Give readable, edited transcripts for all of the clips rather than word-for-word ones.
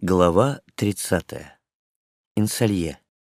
Глава 30. Инсалье.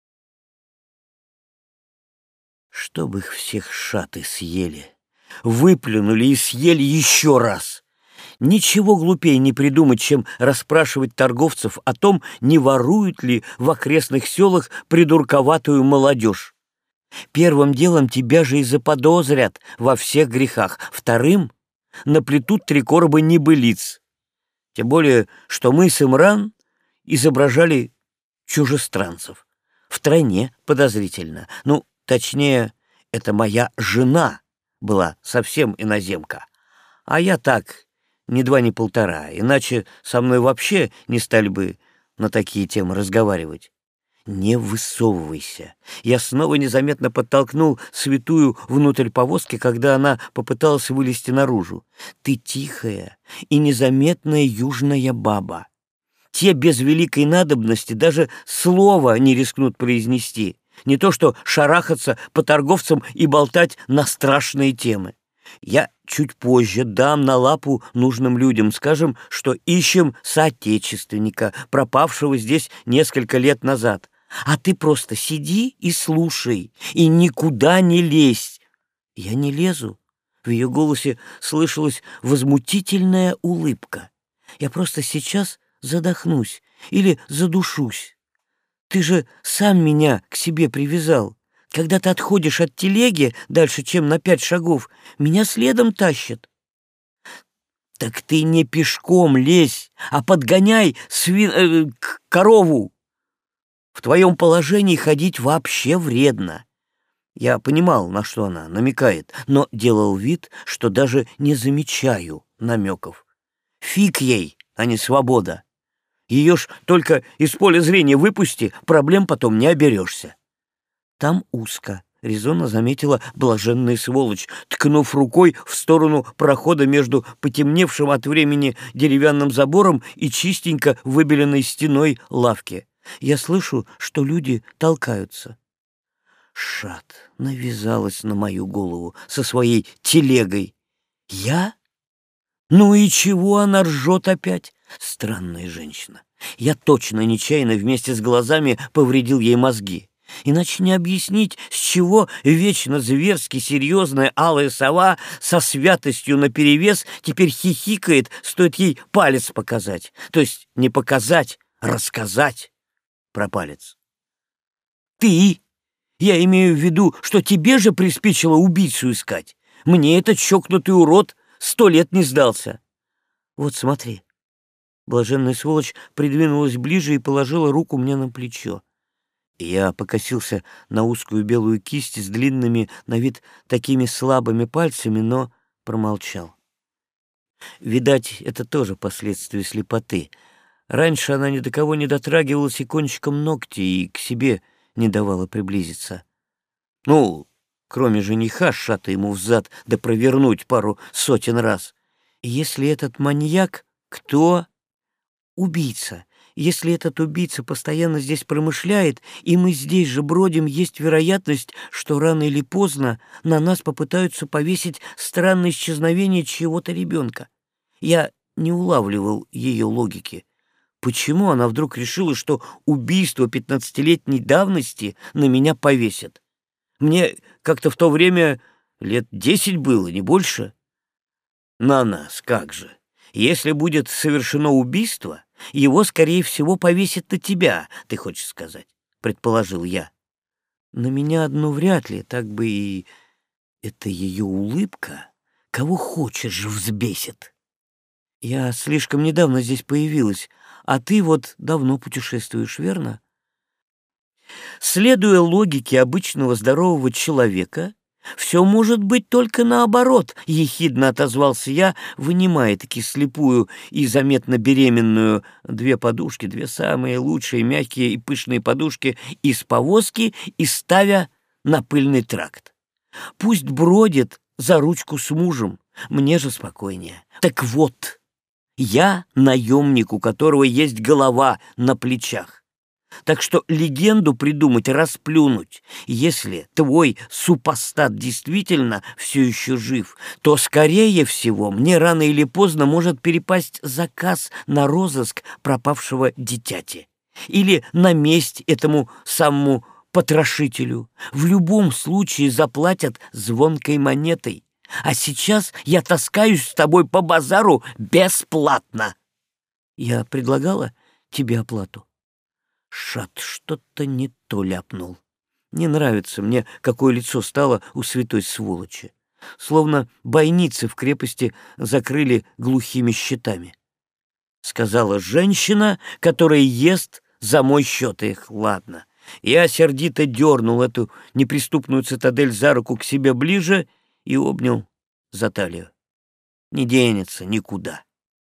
Чтоб их всех шаты съели, выплюнули и съели еще раз. Ничего глупее не придумать, чем расспрашивать торговцев о том, не воруют ли в окрестных селах придурковатую молодежь. Первым делом тебя же и заподозрят во всех грехах, вторым наплетут 3 короба небылиц. Тем более, что мы с Имран изображали чужестранцев. Втройне подозрительно. Ну, точнее, это моя жена была совсем иноземка. А я так, ни 2, ни 1,5, иначе со мной вообще не стали бы на такие темы разговаривать. «Не высовывайся!» Я снова незаметно подтолкнул святую внутрь повозки, когда она попыталась вылезти наружу. «Ты тихая и незаметная южная баба. Те без великой надобности даже слова не рискнут произнести, не то что шарахаться по торговцам и болтать на страшные темы. Я чуть позже дам на лапу нужным людям, скажем, что ищем соотечественника, пропавшего здесь несколько лет назад. А ты просто сиди и слушай, и никуда не лезь». «Я не лезу». В ее голосе слышалась возмутительная улыбка. «Я просто сейчас задохнусь или задушусь. Ты же сам меня к себе привязал. Когда ты отходишь от телеги дальше, чем на 5 шагов, меня следом тащат». «Так ты не пешком лезь, а подгоняй корову. В твоем положении ходить вообще вредно». Я понимал, на что она намекает, но делал вид, что даже не замечаю намеков. Фиг ей, а не свобода. Ее ж только из поля зрения выпусти, проблем потом не оберешься. «Там узко», — резонно заметила блаженная сволочь, ткнув рукой в сторону прохода между потемневшим от времени деревянным забором и чистенько выбеленной стеной лавки. «Я слышу, что люди толкаются». Шат навязалась на мою голову со своей телегой. «Я? Ну и чего она ржет опять? Странная женщина. Я точно нечаянно вместе с глазами повредил ей мозги. Иначе не объяснить, с чего вечно зверски серьезная алая сова со святостью наперевес теперь хихикает, стоит ей палец показать. То есть не показать, а рассказать про палец. «Ты? Я имею в виду, что тебе же приспичило убийцу искать. Мне этот чокнутый урод 100 лет не сдался. Вот смотри». Блаженная сволочь придвинулась ближе и положила руку мне на плечо. Я покосился на узкую белую кисть с длинными на вид такими слабыми пальцами, но промолчал. Видать, это тоже последствия слепоты. Раньше она ни до кого не дотрагивалась и кончиком ногтя, и к себе не давала приблизиться. Ну, кроме жениха, сшата ему взад, да провернуть пару сотен раз. Если этот маньяк, кто? Убийца. Если этот убийца постоянно здесь промышляет, и мы здесь же бродим, есть вероятность, что рано или поздно на нас попытаются повесить странное исчезновение чьего-то ребенка. Я не улавливал ее логики. Почему она вдруг решила, что убийство 15-летней давности на меня повесят? Мне как-то в то время лет 10 было, не больше. На нас, как же. Если будет совершено убийство, его, скорее всего, повесят на тебя, ты хочешь сказать, предположил я. На меня одну вряд ли, так бы и... Это ее улыбка кого хочешь взбесит. Я слишком недавно здесь появилась, а ты вот давно путешествуешь, верно? Следуя логике обычного здорового человека, все может быть только наоборот, ехидно отозвался я, вынимая-таки слепую и заметно беременную 2 подушки, 2 самые лучшие мягкие и пышные подушки из повозки и ставя на пыльный тракт. Пусть бродит за ручку с мужем, мне же спокойнее. Так вот, я наемник, у которого есть голова на плечах. Так что легенду придумать, расплюнуть. Если твой супостат действительно все еще жив, то, скорее всего, мне рано или поздно может перепасть заказ на розыск пропавшего дитяти. Или на месть этому самому потрошителю. В любом случае заплатят звонкой монетой. А сейчас я таскаюсь с тобой по базару бесплатно. Я предлагала тебе оплату. Шат что-то не то ляпнул. Не нравится мне, какое лицо стало у святой сволочи. Словно бойницы в крепости закрыли глухими щитами. Сказала женщина, которая ест за мой счет их. Ладно. Я сердито дернул эту неприступную цитадель за руку к себе ближе и обнял за талию. Не денется никуда.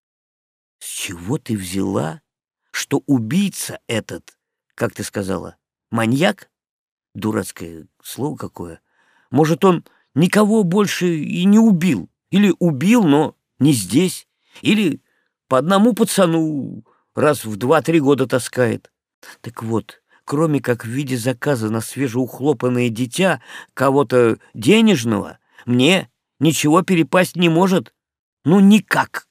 С чего ты взяла, что убийца этот, как ты сказала, маньяк? Дурацкое слово какое. Может, он никого больше и не убил? Или убил, но не здесь? Или по одному пацану раз в 2-3 года таскает? Так вот, кроме как в виде заказа на свежеухлопанное дитя кого-то денежного, мне ничего перепасть не может. Ну, никак.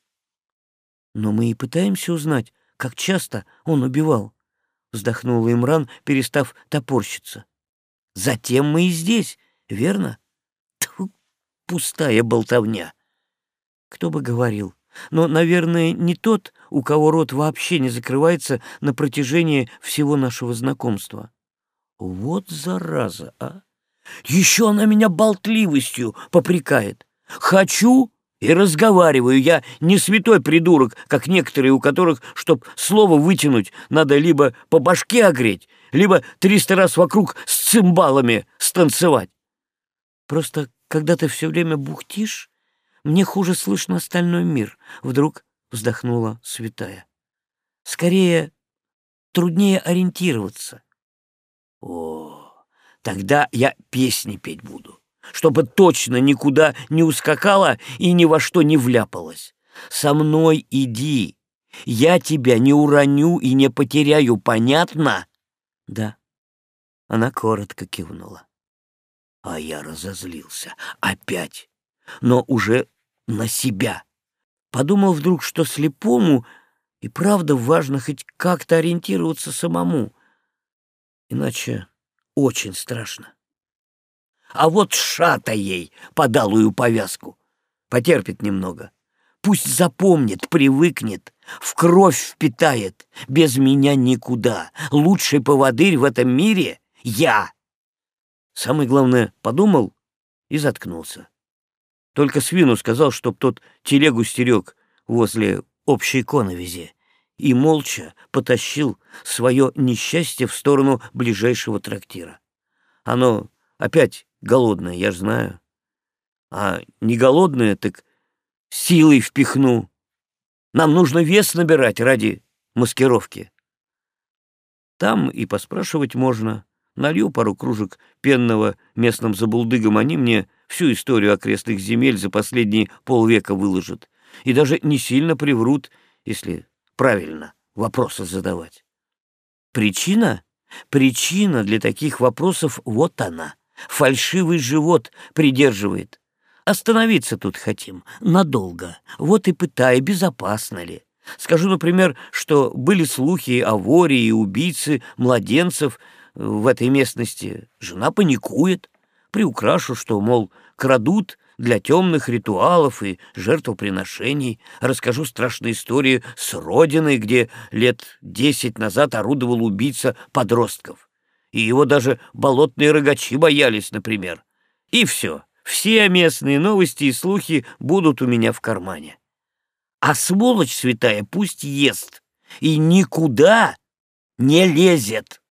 Но мы и пытаемся узнать, как часто он убивал. Вздохнул Имран, перестав топорщиться. Затем мы и здесь, верно? Тьфу, пустая болтовня. Кто бы говорил. Но, наверное, не тот, у кого рот вообще не закрывается на протяжении всего нашего знакомства. Вот зараза, а! Еще она меня болтливостью попрекает. Хочу и разговариваю. Я не святой придурок, как некоторые, у которых, чтоб слово вытянуть, надо либо по башке огреть, либо 300 раз вокруг с цимбалами станцевать. Просто, когда ты все время бухтишь, мне хуже слышно остальной мир, — вдруг вздохнула святая. Скорее, труднее ориентироваться. О, тогда я песни петь буду, чтобы точно никуда не ускакала и ни во что не вляпалась. Со мной иди, я тебя не уроню и не потеряю, понятно? Да, она коротко кивнула. А я разозлился. Опять. Но уже на себя. Подумал вдруг, что слепому и правда важно хоть как-то ориентироваться самому. Иначе очень страшно. А вот шата ей подалую повязку. Потерпит немного. Пусть запомнит, привыкнет, в кровь впитает. Без меня никуда. Лучший поводырь в этом мире — я. Самое главное, подумал и заткнулся. Только свину сказал, чтоб тот телегу стерег возле общей коновизи, и молча потащил свое несчастье в сторону ближайшего трактира. Оно опять голодное, я ж знаю. А не голодное, так силой впихну. Нам нужно вес набирать ради маскировки. Там и поспрашивать можно. Налью пару кружек пенного местным забулдыгам, они мне всю историю окрестных земель за последние полвека выложат. И даже не сильно приврут, если правильно вопросы задавать. Причина? Причина для таких вопросов вот она. Фальшивый живот придерживает. Остановиться тут хотим надолго. Вот и пытай, безопасно ли. Скажу, например, что были слухи о воре и убийце младенцев в этой местности. Жена паникует. Приукрашу, что, мол, крадут для темных ритуалов и жертвоприношений. Расскажу страшную историю с родиной, где лет 10 назад орудовал убийца подростков. И его даже болотные рогачи боялись, например. И все. Все местные новости и слухи будут у меня в кармане. А сволочь святая пусть ест и никуда не лезет.